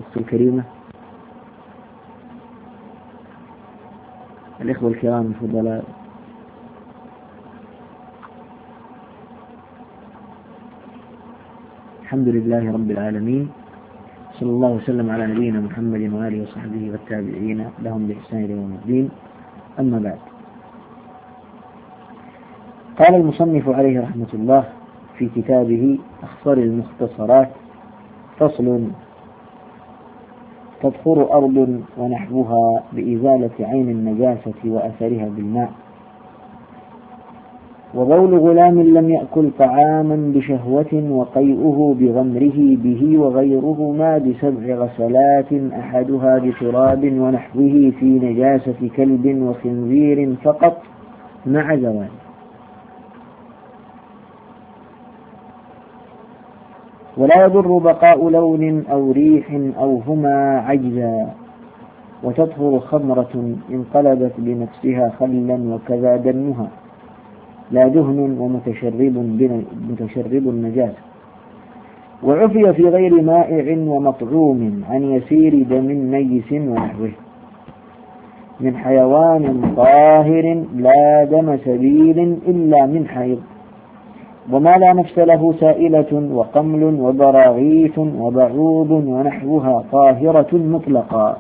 الكريمة. الإخوة الكرام الفضلاء، الحمد لله رب العالمين، صلى الله وسلم على نبينا محمد وآله وصحبه والتابعين لهم بإحسان إلى يوم الدين. أما بعد، قال المصنف عليه رحمة الله في كتابه أخصر المختصرات: فصل: تطهر أرض ونحوها بإزالة عين النجاسة وأثرها بالماء. وبول غلام لم يأكل طعاما بشهوة وقيئه بغمره به وغيرهما ب7 غسلات أحدها بتراب ونحوه في نجاسة كلب وخنزير فقط مع زوال. ولا يضر بقاء لون أو ريح أو هما عجزا. وتطهر خمرة انقلبت بنفسها خلا وكذا دنها، لا دهن ومتشرب النجاسة. وعفي في غير مائع ومطعوم عن يسير دم نجس ونحوه من حيوان طاهر لا دم سبيل إلا من حيض، وما لا نفس له سائلة وقمل وبراغيث وبعوض ونحوها طاهرة مطلقا.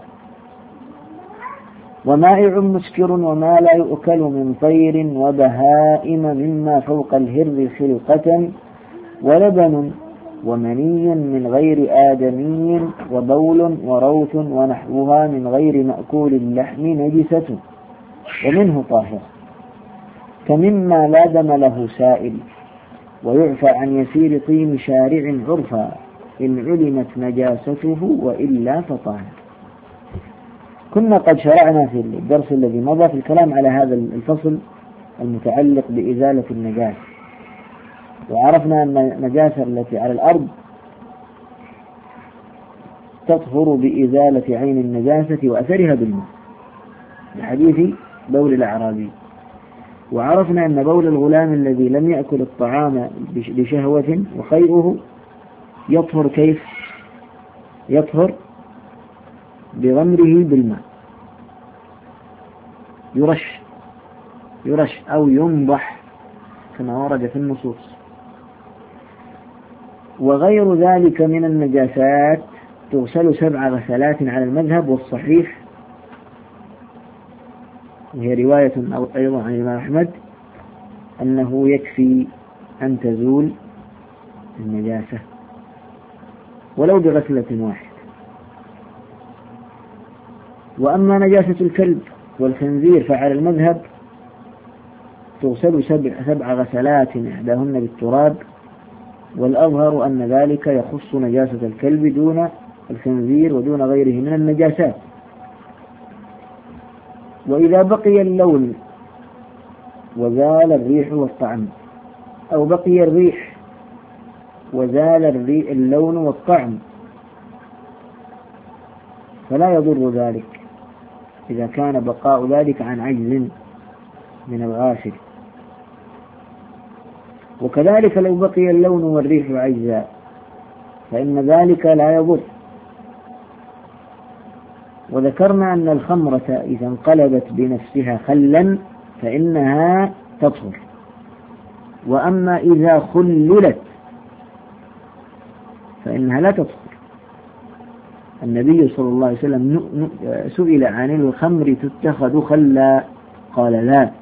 ومائع مسكر وما لا يؤكل من طير وبهائم مما فوق الهر خلقة، ولبن ومني من غير آدمي وبول وروث ونحوها من غير مأكول اللحم نجسة ومنه طاهرة، كمما لا دم له سائل. ويعفى عن يسير طين شارع عرفا إن علمت نجاسته وإلا فطاهر. كنا قد شرعنا في الدرس الذي مضى في الكلام على هذا الفصل المتعلق بإزالة النجاسة، وعرفنا أن النجاسة التي على الأرض تطهر بإزالة عين النجاسة وأثرها بالماء بحديث بول الأعرابي. وعرفنا أن بول الغلام الذي لم يأكل الطعام بشهوة وخيئه يطهر كيف؟ يطهر بغمره بالماء، يرش أو ينضح كما ورد في النصوص. وغير ذلك من النجاسات تغسل 7 غسلات على المذهب والصحيح، وهي رواية أيضا عن الإمام أحمد أنه يكفي أن تزول النجاسة ولو بغسلة واحدة. وأما نجاسة الكلب والخنزير فعلى المذهب تغسل 7 غسلات إحداهن بالتراب، والأظهر أن ذلك يخص نجاسة الكلب دون الخنزير ودون غيره من النجاسات. وإذا بقي اللون وزال الريح والطعم، أو بقي الريح وزال اللون والطعم، فلا يضر ذلك إذا كان بقاء ذلك عن عجز من الغاسل. وكذلك لو بقي اللون والريح عجزا فإن ذلك لا يضر. وذكرنا أن الخمرة إذا انقلبت بنفسها خلا فإنها تطهر، وأما إذا خللت فإنها لا تطهر. النبي صلى الله عليه وسلم سئل عن الخمر تتخذ خلا قال لا.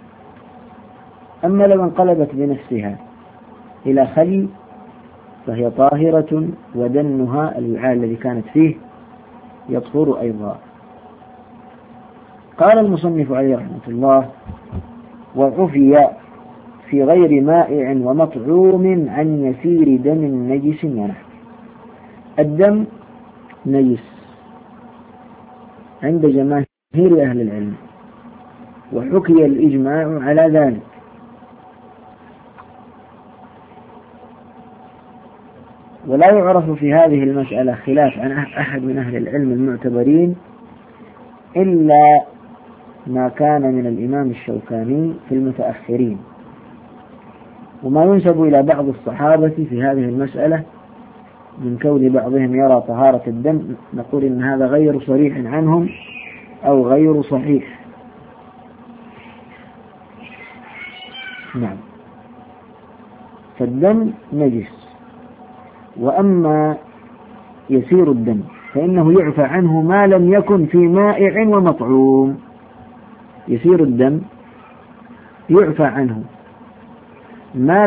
أما لو انقلبت بنفسها إلى خل فهي طاهرة، ودنها الوعاء الذي كانت فيه يطهر أيضا. قال المصنف عليه رحمة الله: وعفي في غير مائع ومطعوم عن يسير دم نجس ونحوه. الدم نجس عند جماهير أهل العلم، وحكي الإجماع على ذلك. ولا يعرف في هذه المسألة خلاف عن أحد من أهل العلم المعتبرين إلا ما كان من الإمام الشوكاني في المتأخرين، وما ينسب إلى بعض الصحابة في هذه المسألة من كون بعضهم يرى طهارة الدم نقول إن هذا غير صريح عنهم أو غير صحيح. نعم. فالدم نجس. وأما يسير الدم فإنه يعفى عنه ما لم يكن في مائع ومطعوم. يسير الدم يعفى عنه ما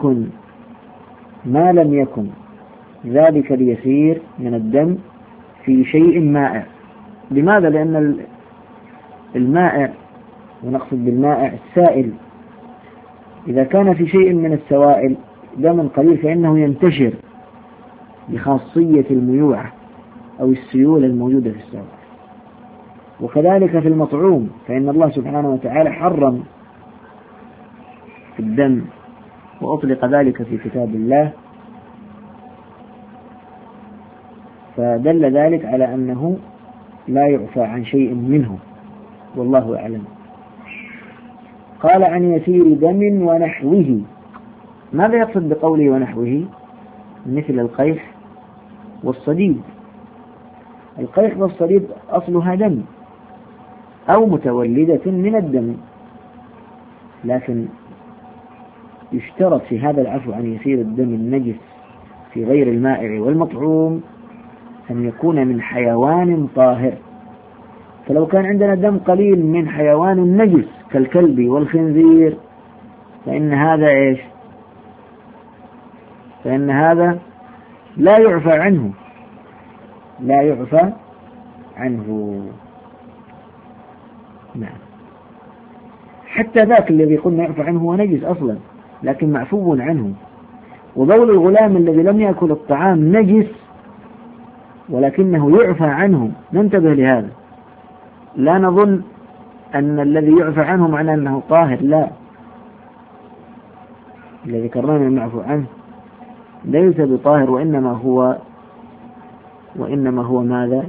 لم يكن ذلك اليسير من الدم في شيء مائع. لماذا؟ لأن المائع، ونقصد بالمائع السائل، إذا كان في شيء من السوائل دم قليل فإنه ينتشر بخاصية الميوعة أو السيولة الموجودة في السوائل. وكذلك في المطعوم، فإن الله سبحانه وتعالى حرم الدم وأطلق ذلك في كتاب الله، فدل ذلك على أنه لا يعفى عن شيء منه، والله أعلم. قال عن يسير دم ونحوه. ماذا يقصد بقوله ونحوه؟ مثل القيح والصديد. القيح والصديد أصلها دم أو متولدة من الدم، لكن يشترط في هذا العفو عن يسير الدم النجس في غير المائع والمطعوم أن يكون من حيوان طاهر. فلو كان عندنا دم قليل من حيوان نجس كالكلب والخنزير فإن هذا إيش؟ فإن هذا لا يعفى عنه، لا يعفى عنه. نعم. حتى ذاك الذي قلنا يعفى عنه هو نجس أصلا لكن معفو عنه. وبول الغلام الذي لم يأكل الطعام نجس ولكنه يعفى عنه. ننتبه لهذا، لا نظن أن الذي يعفى عنه معناه أنه طاهر، لا. الذي ذكرناه المعفو عنه ليس بطاهر، وإنما هو ماذا؟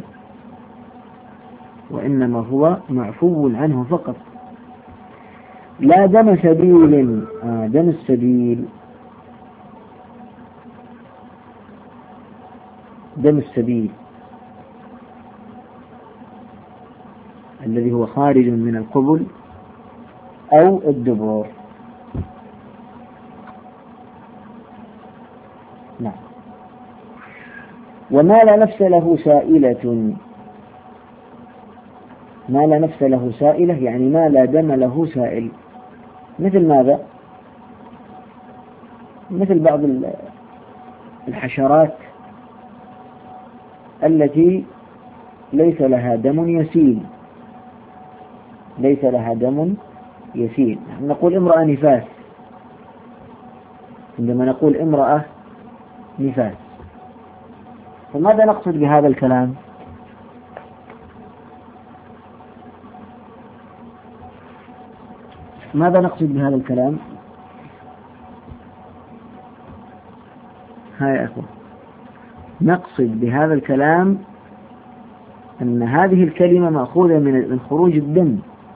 وإنما هو معفو عنه فقط. لا دم سبيل. دم السبيل، دم السبيل الذي هو خارج من القبل أو الدبر. نعم. وما لا نفس له سائلة. ما لا نفس له سائلة يعني ما لا دم له سائل. مثل ماذا؟ مثل بعض الحشرات التي ليس لها دم يسيل. ليس لها دم يسيل. نقول امرأة نفاس. عندما نقول امرأة نفاس فماذا نقصد بهذا الكلام؟ ماذا نقصد بهذا الكلام؟ يا أخوة، نقصد بهذا الكلام أن هذه الكلمة مأخوذة من خروج الدم.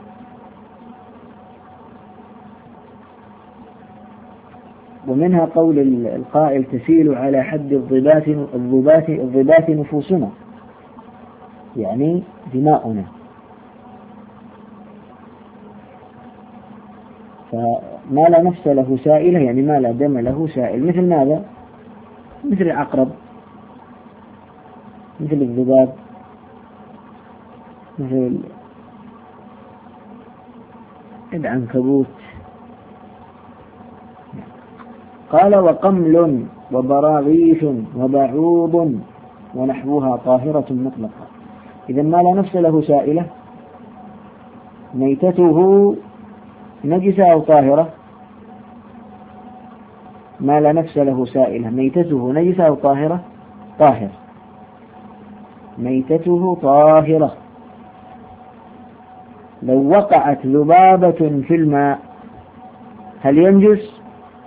ومنها قول القائل تسيل على حد الضبات نفوسنا، يعني دماؤنا. فما لا نفس له سائلة يعني ما لا دم له سائل. مثل ماذا؟ مثل العقرب، مثل الذباب، مثل العنكبوت. قال وقمل وبراغيث وبعوض ونحوها طاهرة مطلقة. إذا ما لا نفس له سائلة ميتته نجسة أو طاهرة؟ ما لا نفس له سائلة ميتته نجسة أو طاهرة؟ طاهر. ميتته طاهرة. لو وقعت ذبابة في الماء هل ينجس؟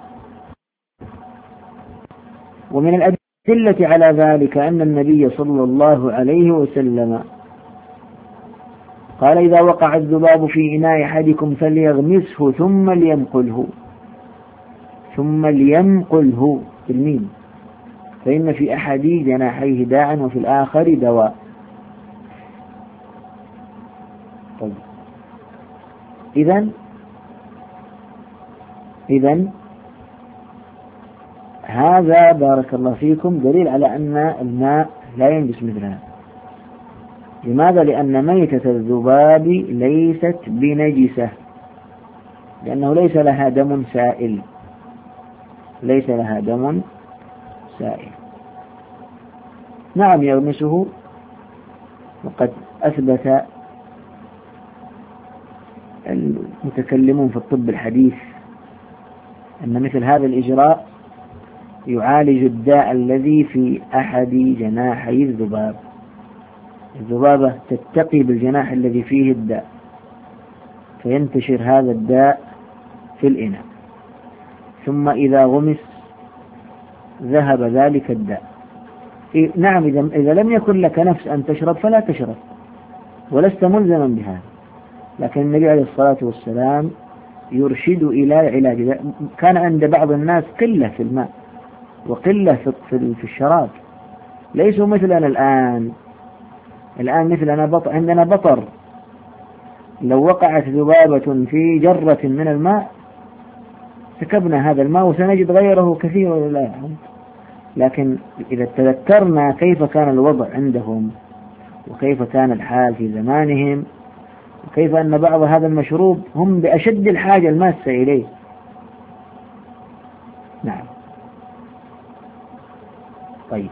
ومن الأدلة على ذلك أن النبي صلى الله عليه وسلم قال إذا وقع الذباب في إناء أحدكم فليغمسه ثم لينقله بالميم، فإن في أحد جناحيه داعا وفي الآخر دواء. طيب إذن هذا بارك الله فيكم دليل على أن الماء لا ينجس مثلها. لماذا؟ لأن ميتة الذباب ليست بنجسة، لأنه ليس لها دم سائل، ليس لها دم سائل. نعم يغمسه، وقد أثبت المتكلمون في الطب الحديث أن مثل هذا الإجراء يعالج الداء الذي في أحد جناحي الذباب. الذبابة تتقي بالجناح الذي فيه الداء، فينتشر هذا الداء في الإناء، ثم إذا غمس ذهب ذلك الداء. نعم إذا لم يكن لك نفس أن تشرب فلا تشرب ولست ملزما بهذا، لكن النبي عليه الصلاة والسلام يرشد إلى علاج. كان عند بعض الناس قلة في الماء وقلة في الشراب، ليسوا مثلنا الآن مثلنا عندنا بطر، لو وقعت ذبابة في جرة من الماء سكبنا هذا الماء وسنجد غيره كثير ولا يعلم. لكن إذا تذكرنا كيف كان الوضع عندهم وكيف كان الحال في زمانهم وكيف أن بعض هذا المشروب هم بأشد الحاجة الماسة إليه. نعم. طيب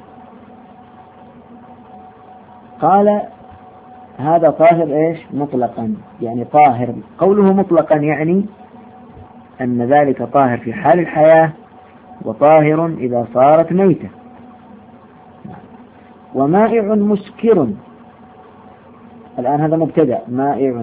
قال هذا طاهر مطلقا، يعني طاهر. قوله مطلقا يعني أن ذلك طاهر في حال الحياة وطاهر إذا صارت ميتة. ومائع مسكر، الآن هذا مبتدأ، مائع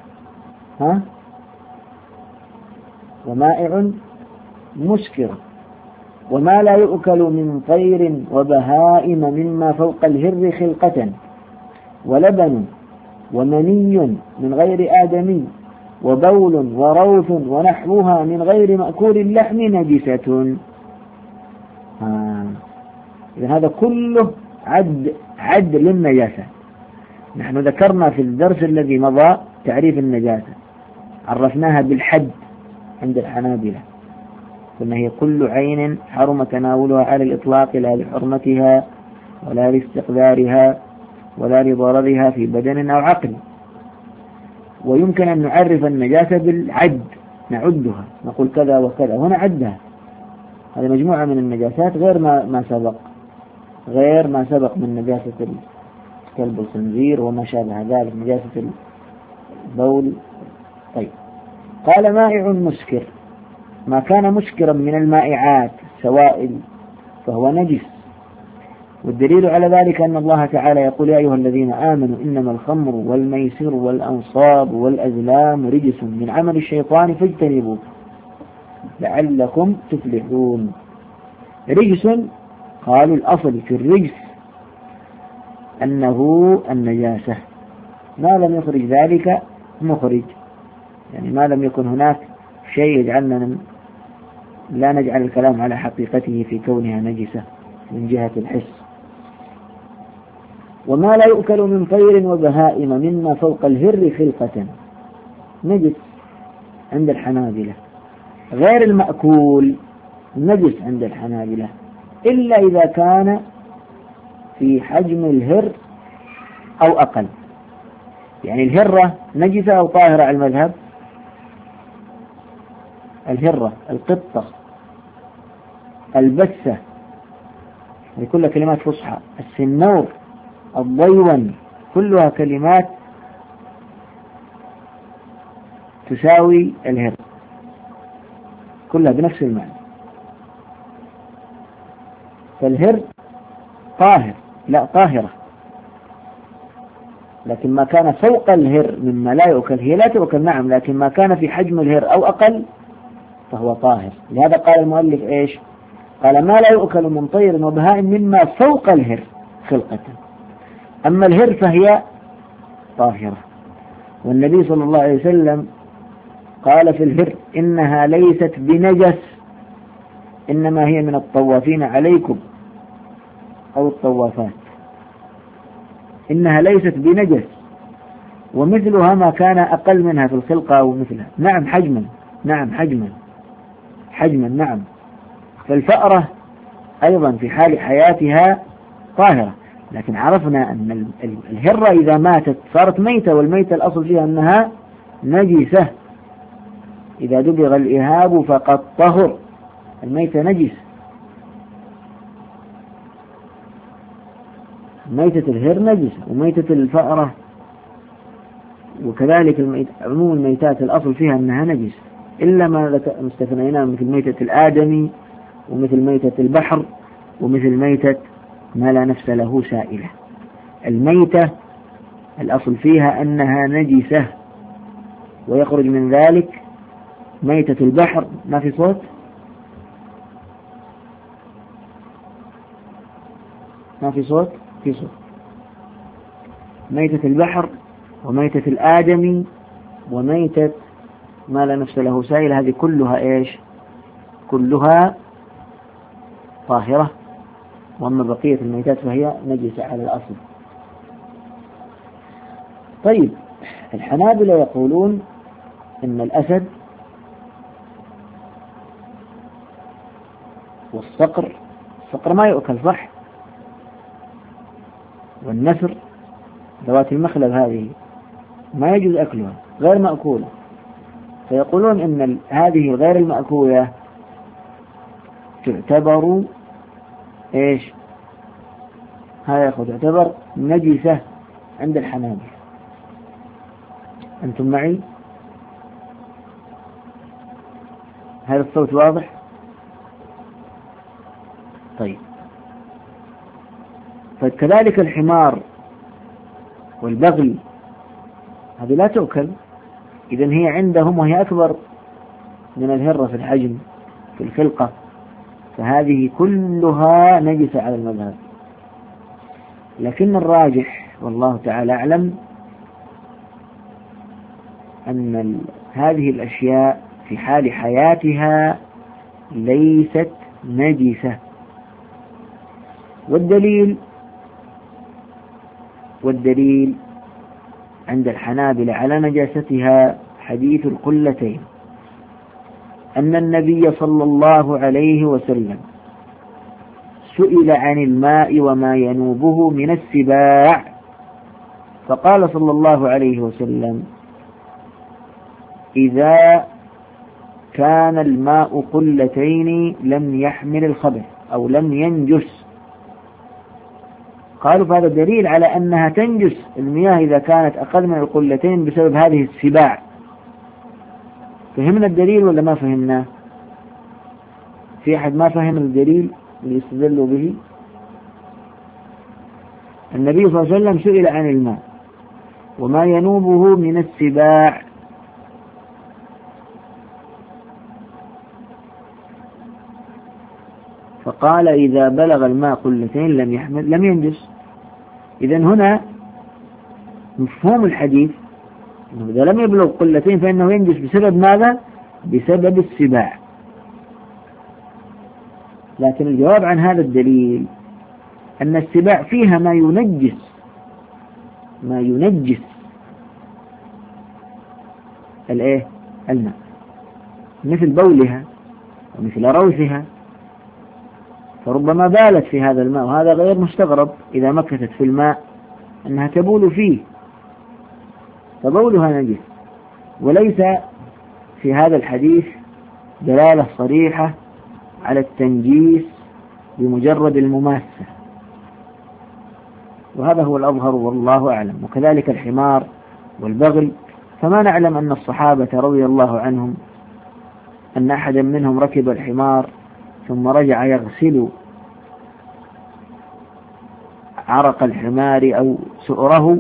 ومائع مسكر، وما لا يؤكل من طير وبهائم مما فوق الهر خلقة، ولبن ومني من غير آدمي، وبول وروث ونحوها من غير مأكول اللحم نجسة. إذا هذا كله عد للنجاسة. نحن ذكرنا في الدرس الذي مضى تعريف النجاسة، عرفناها بالحد عند الحنابلة، قلنا هي كل عين حرم تناولها على الإطلاق لا لحرمتها ولا لاستقذارها ولا لضررها في بدن أو عقل. ويمكن أن نعرف النجاسة بالعد، نعدها، نقول كذا وكذا، هنا عدها. هذه مجموعة من النجاسات غير ما سبق من نجاسة الكلب والخنزير وما شابه ذلك، نجاسة البول. طيب قال مائع مسكر، ما كان مسكرا من المائعات السوائل فهو نجس. والدليل على ذلك أن الله تعالى يقول يا أيها الذين آمنوا إنما الخمر والميسر والأنصاب والأزلام رجس من عمل الشيطان فاجتنبوه لعلكم تفلحون. رجس، قالوا الأصل في الرجس أنه النجاسة، ما لم يخرج ذلك مخرج، يعني ما لم يكن هناك شيء يجعلنا لا نجعل الكلام على حقيقته في كونها نجسة من جهة الحس. وما لا يؤكل من طير وبهائم مما فوق الهر خلقة نجس عند الحنابلة، غير المأكول نجس عند الحنابلة إلا إذا كان في حجم الهر أو أقل. يعني الهرة نجسة أو طاهرة على المذهب؟ الهرة، القطة، البسة، هذه كلها كلمات فصحى، السنور، الضيون، كلها كلمات تساوي الهر، كلها بنفس المعنى. فالهر طاهر، لا طاهرة، لكن ما كان فوق الهر مما لا يؤكل، هي لا تؤكل نعم، لكن ما كان في حجم الهر أو أقل فهو طاهر. لهذا قال المؤلف إيش؟ قال ما لا يؤكل من طير وبهائم مما فوق الهر خلقة، أما الهر فهي طاهرة. والنبي صلى الله عليه وسلم قال في الهر إنها ليست بنجس إنما هي من الطوافين عليكم. أو الطوافات، إنها ليست بنجس، ومثلها ما كان أقل منها في الخلقة أو مثلها. نعم حجما، نعم حجما نعم. فالفأرة أيضا في حال حياتها طاهرة، لكن عرفنا أن الهرة إذا ماتت صارت ميتة، والميتة الأصل فيها أنها نجسة، إذا دبغ الإهاب فقد طهر، الميتة نجس. ميتة الهر نجس، وميتة الفأرة وكذلك عموم الميتات الأصل فيها أنها نجس، إلا ما استثنيناه مثل ميتة الآدمي، ومثل ميتة البحر، ومثل ميتة ما لا نفس له سائلة. الميتة الأصل فيها أنها نجسة، ويخرج من ذلك ميتة البحر. ما في صوت؟ ما في صوت؟ في صوت. ميتة البحر وميتة الآدمي وميتة ما لا نفس له سائل، هذه كلها إيش؟ كلها طاهرة، وأما بقية الميتات فهي نجسة على الأصل. طيب، الحنابلة يقولون إن الأسد والصقر، الصقر ما يؤكل صح، والنسر ذوات المخلب هذه ما يجوز أكلها، غير مأكولة. فيقولون إن هذه غير المأكولة تعتبر إيش؟ هذا يأخذ تعتبر نجسة عند الحنابلة. أنتم معي؟ هذا الصوت واضح؟ طيب، فكذلك الحمار والبغل هذه لا تؤكل، إذن هي عندهم وهي أكبر من الهرة في الحجم في الخلقة، فهذه كلها نجسة على المذهب. لكن الراجح والله تعالى أعلم أن هذه الأشياء في حال حياتها ليست نجسة. والدليل عند الحنابلة على نجاستها حديث القلتين، أن النبي صلى الله عليه وسلم سئل عن الماء وما ينوبه من السباع، فقال صلى الله عليه وسلم: إذا كان الماء قلتين لم يحمل الخبث أو لم ينجس. قالوا فهذا دليل على أنها تنجس المياه إذا كانت أقل من القلتين بسبب هذه السباع. فهمنا الدليل ولا ما فهمناه؟ في أحد ما فهم الدليل اللي يستدلوا به؟ النبي صلى الله عليه وسلم سئل عن الماء وما ينوبه من السباع، فقال: إذا بلغ الماء قلتين لم ينجس. إذن هنا مفهوم الحديث إنه إذا لم يبلغ قلتين فإنه ينجس بسبب ماذا؟ بسبب السباع. لكن الجواب عن هذا الدليل أن السباع فيها ما ينجس الماء، مثل بولها ومثل روثها، فربما بالت في هذا الماء، وهذا غير مستغرب إذا مكثت في الماء أنها تبول فيه، فبولها نجس. وليس في هذا الحديث دلالة صريحة على التنجيس بمجرد المماسة، وهذا هو الأظهر والله أعلم. وكذلك الحمار والبغل، فما نعلم أن الصحابة رضي الله عنهم أن أحدا منهم ركب الحمار ثم رجع يغسل عرق الحمار أو سؤره،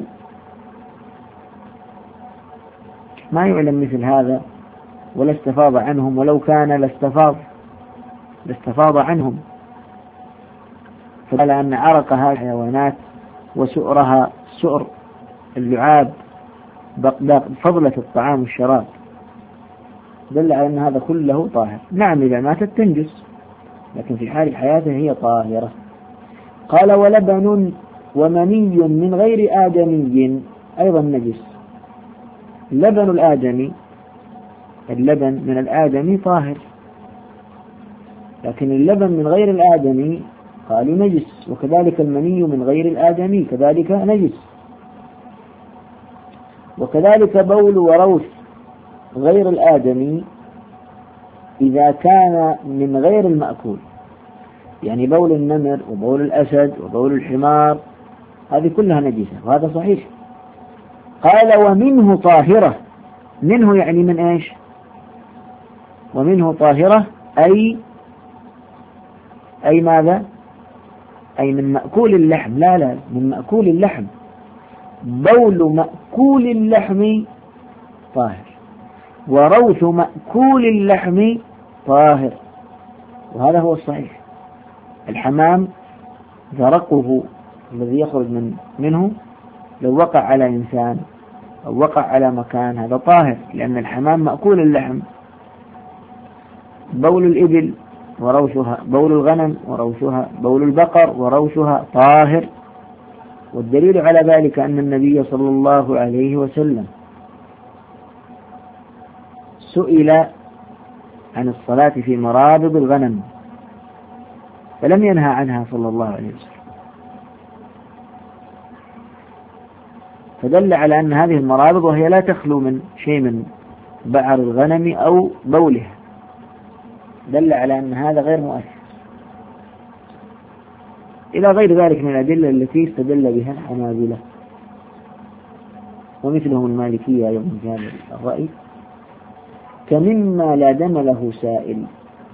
ما يعلم مثل هذا، ولا استفاض عنهم، ولو كان لاستفاض عنهم. فقال أن عرقها الحيوانات وسؤرها سؤر اللعاب فضلة الطعام والشراب، دل على أن هذا كله طاهر. نعم إذا ماتت تنجس، لكن في حال حياته هي طاهرة. قال ولبن ومني من غير آدمي أيضا نجس. لبن الآدمي، اللبن من الآدمي طاهر، لكن اللبن من غير الآدمي قالوا نجس، وكذلك المني من غير الآدمي كذلك نجس، وكذلك بول وروث غير الآدمي إذا كان من غير المأكول، يعني بول النمر وبول الأسد وبول الحمار هذه كلها نجسة، وهذا صحيح. قال ومنه طاهرة، منه يعني من إيش؟ ومنه طاهرة أي ماذا؟ أي من مأكول اللحم، لا من مأكول اللحم. بول مأكول اللحم طاهر، وروث مأكول اللحم طاهر، وهذا هو الصحيح. الحمام زرقه الذي يخرج منه لو وقع على إنسان أو وقع على مكان هذا طاهر، لأن الحمام مأكول اللحم. بول الإبل وروثها، بول الغنم وروثها، بول البقر وروثها طاهر. والدليل على ذلك أن النبي صلى الله عليه وسلم سئل عن الصلاة في مرابض الغنم فلم ينهى عنها صلى الله عليه وسلم، فدل على أن هذه المرابض وهي لا تخلو من شيء من بعر الغنم أو بولها، دل على أن هذا غير مؤثر، إلى غير ذلك من الأدلة التي استدل بها الحنابلة ومثلهم المالكية أيضا في هذا الرأي. كمما لا دم له سائل،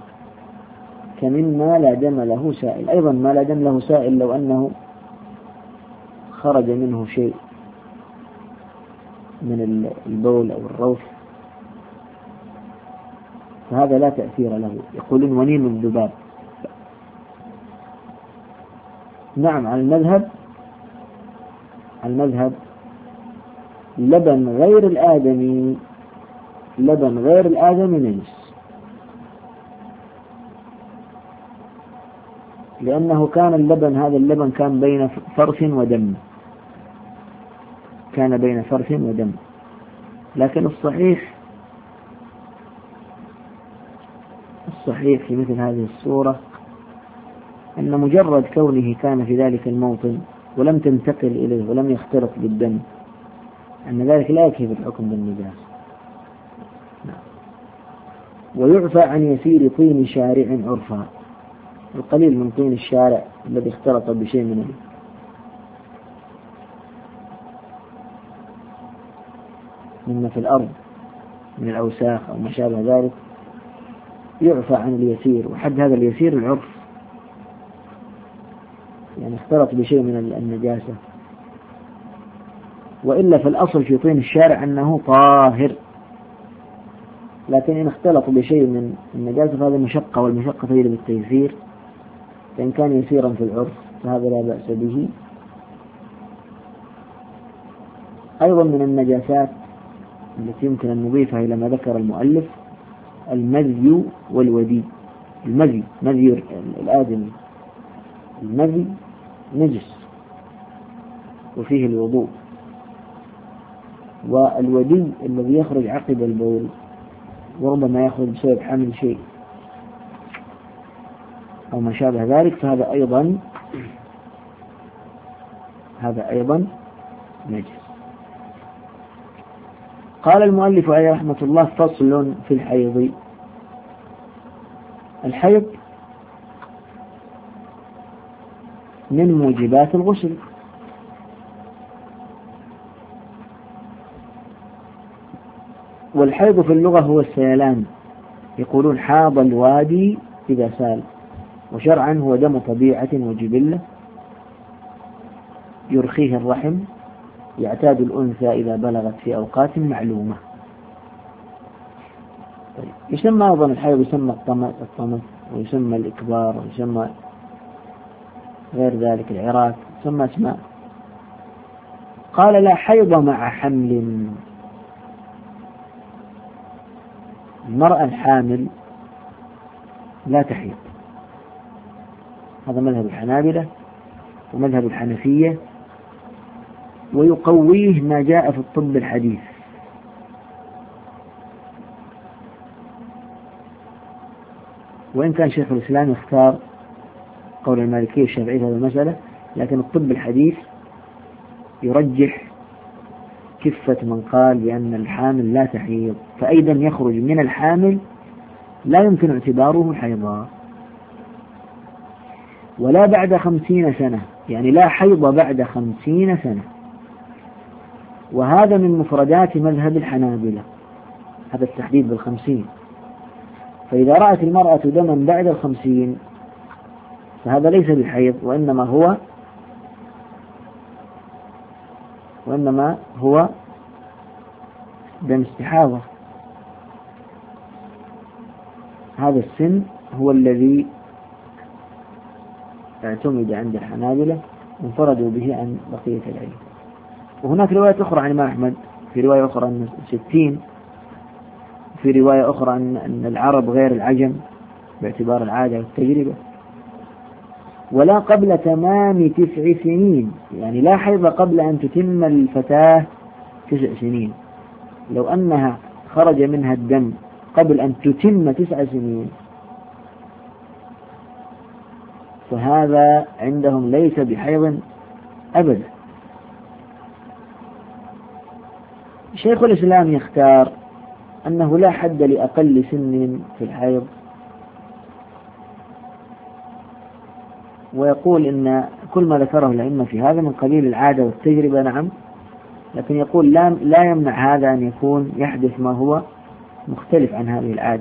كمما لا دم له سائل، أيضا ما لا دم له سائل لو أنه خرج منه شيء من البول أو الروث فهذا لا تأثير له، يقولون ونين الذباب. نعم، على المذهب لبن غير الآدمي، لبن غير الآدمي نجس، لأنه كان اللبن، هذا اللبن كان بين فرث ودم، كان بين فرث ودم. لكن الصحيح في مثل هذه الصورة أن مجرد كونه كان في ذلك الموطن ولم تنتقل إليه ولم يختلط بالدم أن ذلك لا يكفي بالحكم بالنجاسة. ويعفى عن يسير طين شارع عرفا، القليل من طين الشارع الذي اختلط بشيء مما في الأرض من الأوساخ أو ما شابه ذلك يعفى عن اليسير، وحد هذا اليسير العرف، يعني اختلط بشيء من النجاسة، وإلا في الأصل في طين الشارع أنه طاهر، لكن إن اختلط بشيء من النجاسة فهذا مشقة، والمشقة تجلب التيسير، فإن كان يسيرا في العرف فهذا لا بأس به. أيضا من النجاسات التي يمكن أن نضيفها إلى ما ذكر المؤلف المذي والودي. المذي، مذي الآدمي، المذي نجس وفيه الوضوء، والودي الذي يخرج عقب البول وربما يخرج بسبب حمل شيء أو ما شابه ذلك فهذا أيضا نجس. قال المؤلف عليه رحمة الله: فصل في الحيض. الحيض من موجبات الغسل، والحيض في اللغة هو السيلان، يقولون حاض الوادي إذا سال، وشرعا هو دم طبيعة وجبلة يرخيه الرحم، يعتاد الأنثى إذا بلغت في أوقات معلومة. يسمى أيضا الحيض، يسمى الطمث، ويسمى الإكبار، ويسمى غير ذلك العراك، يسمى اسماء. قال: لا حيض مع حمل. المرأة الحامل لا تحيض، هذا مذهب الحنابلة، ومذهب الحنفية، ويقويه ما جاء في الطب الحديث. وإن كان شيخ الإسلام يختار قول المالكية والشافعية في هذه المسألة، لكن الطب الحديث يرجح كفة من قال بأن الحامل لا تحيض، فأيضا يخرج من الحامل لا يمكن اعتباره حيضا، ولا بعد 50 سنة، يعني لا حيض بعد 50 سنة. وهذا من مفردات مذهب الحنابلة، هذا التحديد بال50. فإذا رأت المرأة دما بعد 50 فهذا ليس بحيض، وإنما هو دم استحاضة. هذا السن هو الذي اعتمد عند الحنابلة وانفردوا به عن بقية العلم. وهناك رواية أخرى عن الإمام أحمد، في رواية أخرى أن 60، وفي رواية أخرى أن العرب غير العجم باعتبار العادة والتجربة. ولا قبل تمام 9 سنين، يعني لا حيض قبل أن تتم الفتاة 9 سنين. لو أنها خرج منها الدم قبل أن تتم 9 سنين فهذا عندهم ليس بحيض أبدا. شيخ الإسلام يختار أنه لا حد لأقل سن في الحيض، ويقول إن كل ما ذكره الأئمة في هذا من قبيل العادة والتجربة، نعم، لكن يقول لا يمنع هذا أن يكون يحدث ما هو مختلف عن هذه العادة،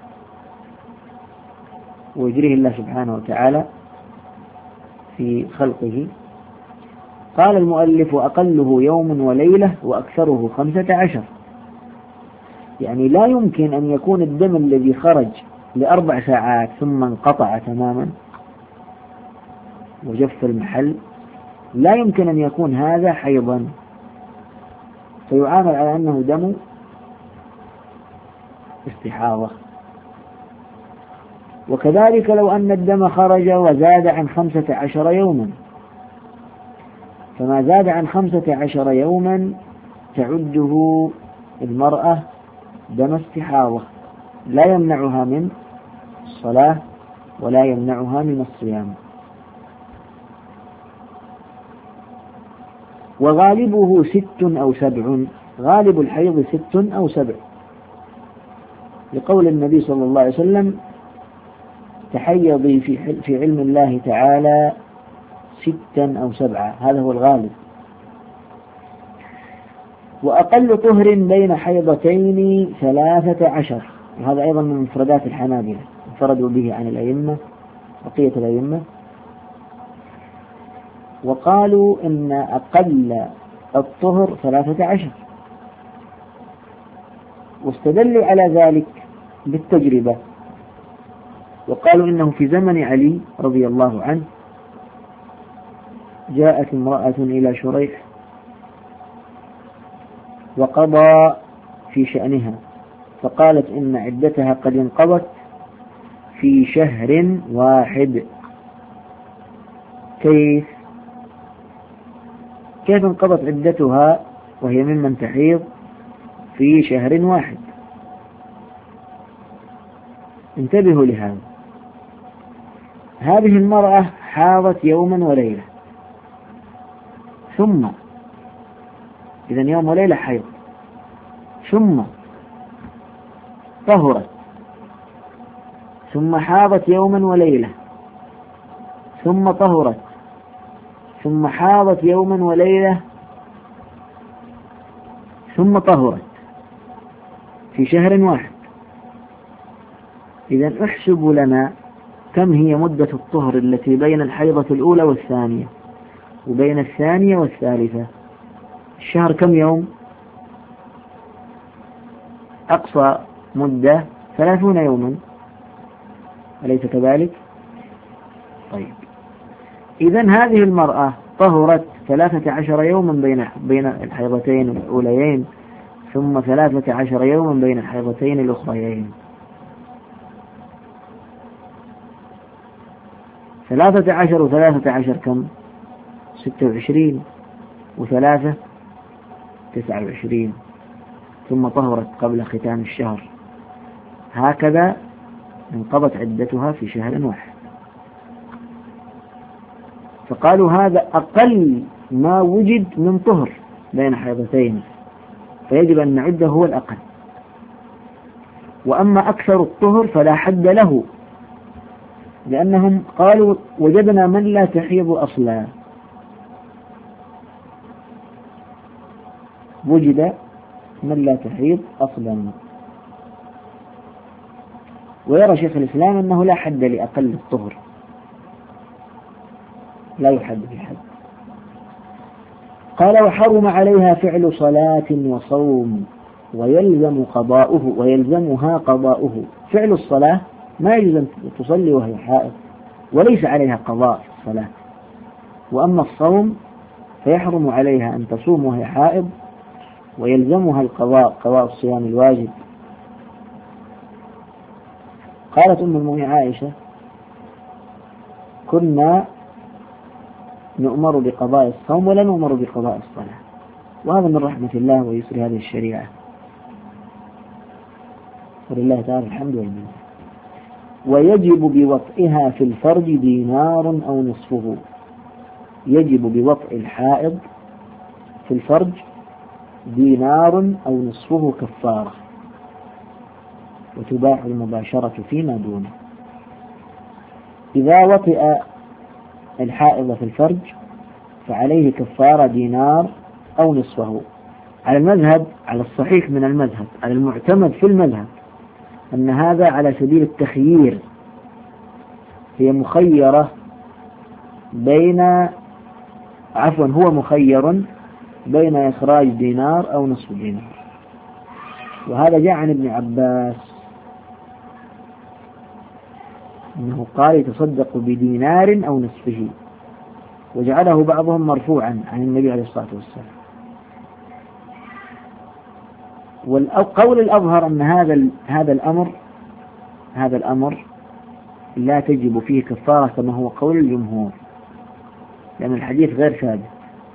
ويجريه الله سبحانه وتعالى في خلقه. قال المؤلف: وأقله يوم وليلة وأكثره 15. يعني لا يمكن أن يكون الدم الذي خرج ل4 ساعات ثم انقطع تماما وجف المحل، لا يمكن أن يكون هذا حيضا، فيعامل على أنه دم استحاضة. وكذلك لو أن الدم خرج وزاد عن 15 يوما، فما زاد عن 15 يوما تعده المرأة دم استحاضة، لا يمنعها من الصلاة ولا يمنعها من الصيام. وغالبه 6 أو 7، غالب الحيض 6 أو 7، لقول النبي صلى الله عليه وسلم: تحيضي في علم الله تعالى 6 أو 7، هذا هو الغالب. وأقل طهر بين حيضتين 13، وهذا أيضا من مفردات الحنابلة، انفردوا به عن الأئمة بقية الأئمة، وقالوا إن أقل الطهر 13، واستدلوا على ذلك بالتجربة، وقالوا إنه في زمن علي رضي الله عنه جاءت امرأة إلى شريح وقضى في شأنها، فقالت إن عدتها قد انقضت في شهر واحد. كيف انقضت عدتها وهي ممن تحيض في شهر واحد؟ انتبهوا لهذا. هذه المرأة حاضت يوما وليلة، ثم إذن يوم وليلة حيض، ثم طهرت، ثم حاضت يوما وليلة، ثم طهرت، ثم حاضت يوما وليلة، ثم طهرت في شهر واحد. إذن احسب لنا كم هي مدة الطهر التي بين الحيضة الأولى والثانية، وبين الثانية والثالثة. الشهر كم يوم؟ أقصى مدة 30 يوما، أليس كذلك؟ طيب، إذن هذه المرأة طهرت 13 يوما بين الحيضتين الأوليين، ثم 13 يوما بين الحيضتين الأخريين. 13 و13 كم؟ 26 و3 29 ثم طهرت قبل ختام الشهر، هكذا انقضت عدتها في شهر واحد. فقالوا هذا أقل ما وجد من طهر بين حيضتين، فيجب أن نعده هو الأقل. وأما أكثر الطهر فلا حد له، لأنهم قالوا وجدنا من لا تحيض أصلا، وجد من لا تحيض أصلا. ويرى شيخ الإسلام أنه لا حد لأقل الطهر، لا يحد بحد. قال وحرم عليها فعل صلاة وصوم ويلزمها قضاؤه. فعل الصلاة ما يجوز أن تصلي وهي حائض، وليس عليها قضاء الصلاة. وأما الصوم فيحرم عليها أن تصوم وهي حائض، ويلزمها القضاء، قضاء الصيام الواجب. قالت أم المؤمنين عائشة كنا نؤمر بقضاء الصوم ولا نؤمر بقضاء الصلاة، وهذا من رحمة الله ويسر هذه الشريعة، ولله تعالى الحمد والمنة. ويجب بوطئها في الفرج دينار أو نصفه. يجب بوطئ الحائض في الفرج دينار أو نصفه كفارة، وتباح المباشرة فيما دونه. إذا وطئ الحائض في الفرج فعليه كفارة دينار أو نصفه. على المذهب، على الصحيح من المذهب، على المعتمد في المذهب، أن هذا على سبيل التخيير، هي مخيرة هو مخير بين إخراج دينار أو نصف دينار. وهذا جاء عن ابن عباس أنه قال يتصدق بدينار أو نصفه، وجعله بعضهم مرفوعا عن النبي عليه الصلاة والسلام. والقول الأظهر أن هذا الأمر لا تجب فيه كفارة كما هو قول الجمهور، لأن الحديث غير ثابت.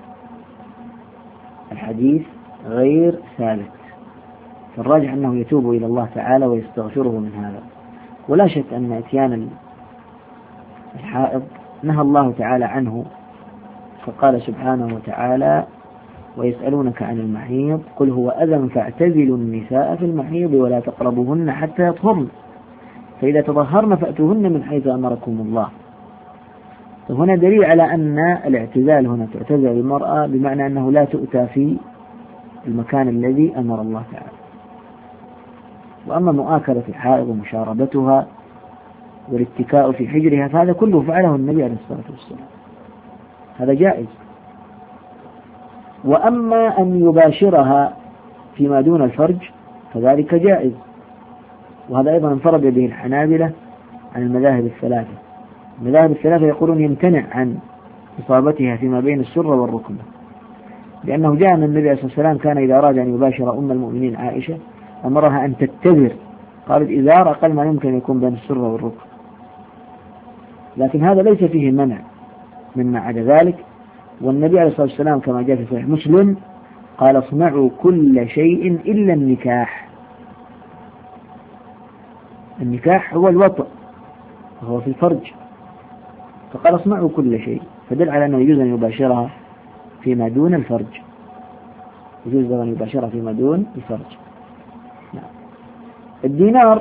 الحديث غير ثابت، فالراجح أنه يتوب إلى الله تعالى ويستغفره من هذا. ولا شك أن إتيان الحائض نهى الله تعالى عنه، فقال سبحانه وتعالى ويسألونك عن المحيض قل هو أذى فاعتزلوا النساء في المحيض ولا تقربوهن حتى يطهرن فإذا تطهرن فأتوهن من حيث أمركم الله. فهنا دليل على أن الاعتزال هنا تعتزل المرأة بمعنى أنه لا تؤتى في المكان الذي أمر الله تعالى. وأما مؤاكلة الحائض ومشاربتها والاتكاء في حجرها فهذا كله فعله النبي عليه الصلاة والسلام، هذا جائز. وأما أن يباشرها فيما دون الفرج فذلك جائز، وهذا أيضا انفرد به الحنابلة عن المذاهب الثلاثة. المذاهب الثلاثة يقولون يمتنع عن إصابتها فيما بين السرة والركبة، لأنه جاء أن النبي عليه الصلاة والسلام كان إذا أراد أن يباشر أم المؤمنين عائشة أمرها أن تتذر، قالت إزار أقل ما يمكن يكون بين السرة والركبة. لكن هذا ليس فيه منع مما عدا ذلك. والنبي عليه الصلاة والسلام كما جاء في صحيح مسلم قال اصنعوا كل شيء إلا النكاح. النكاح هو الوطء وهو في الفرج، فقال اصنعوا كل شيء، فدل على أنه يجوز أن يباشرها فيما دون الفرج، يجوز أن يباشرها فيما دون الفرج. الدينار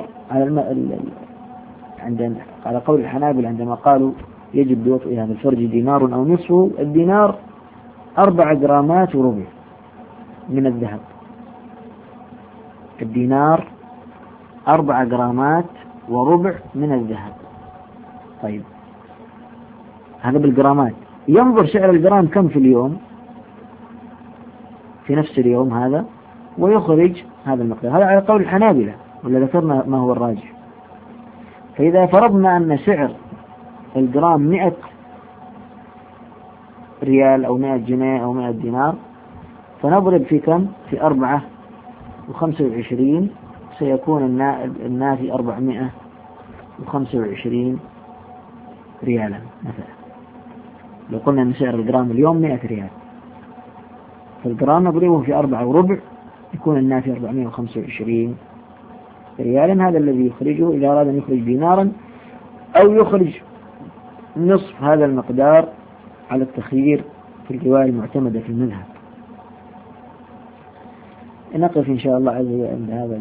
على قول الحنابل عندما قالوا يجب بوطئها في الفرج دينار أو نصفه، الدينار 4 جرامات وربع من الذهب. الدينار 4 جرامات وربع من الذهب. طيب هذا بالجرامات، ينظر سعر الجرام كم في اليوم في نفس اليوم هذا ويخرج هذا المقدار. هذا على قول الحنابلة، ولا ذكرنا ما هو الراجح. فإذا فرضنا أن سعر الجرام 100 ريال أو 100 جنيه أو 100 دينار، فنضرب في كم؟ في 425 سيكون الناتج 425 ريالا مثلا. لو قلنا أن سعر الجرام اليوم 100 ريال، فالجرام نضربه في 4.25 يكون الناتج 425 ريالا. هذا الذي يخرجه إذا أراد أن يخرج دينارا، أو يخرج نصف هذا المقدار على التخيير في الرواية المعتمدة في المذهب. نقف إن شاء الله عز وجل عند هذا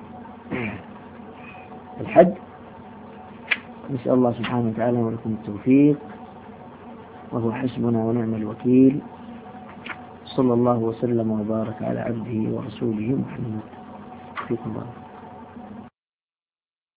الحد. نسأل الله سبحانه وتعالى ولكم التوفيق، وهو حسبنا ونعم الوكيل. صلى الله وسلم وبارك على عبده ورسوله محمد. فيكم الله.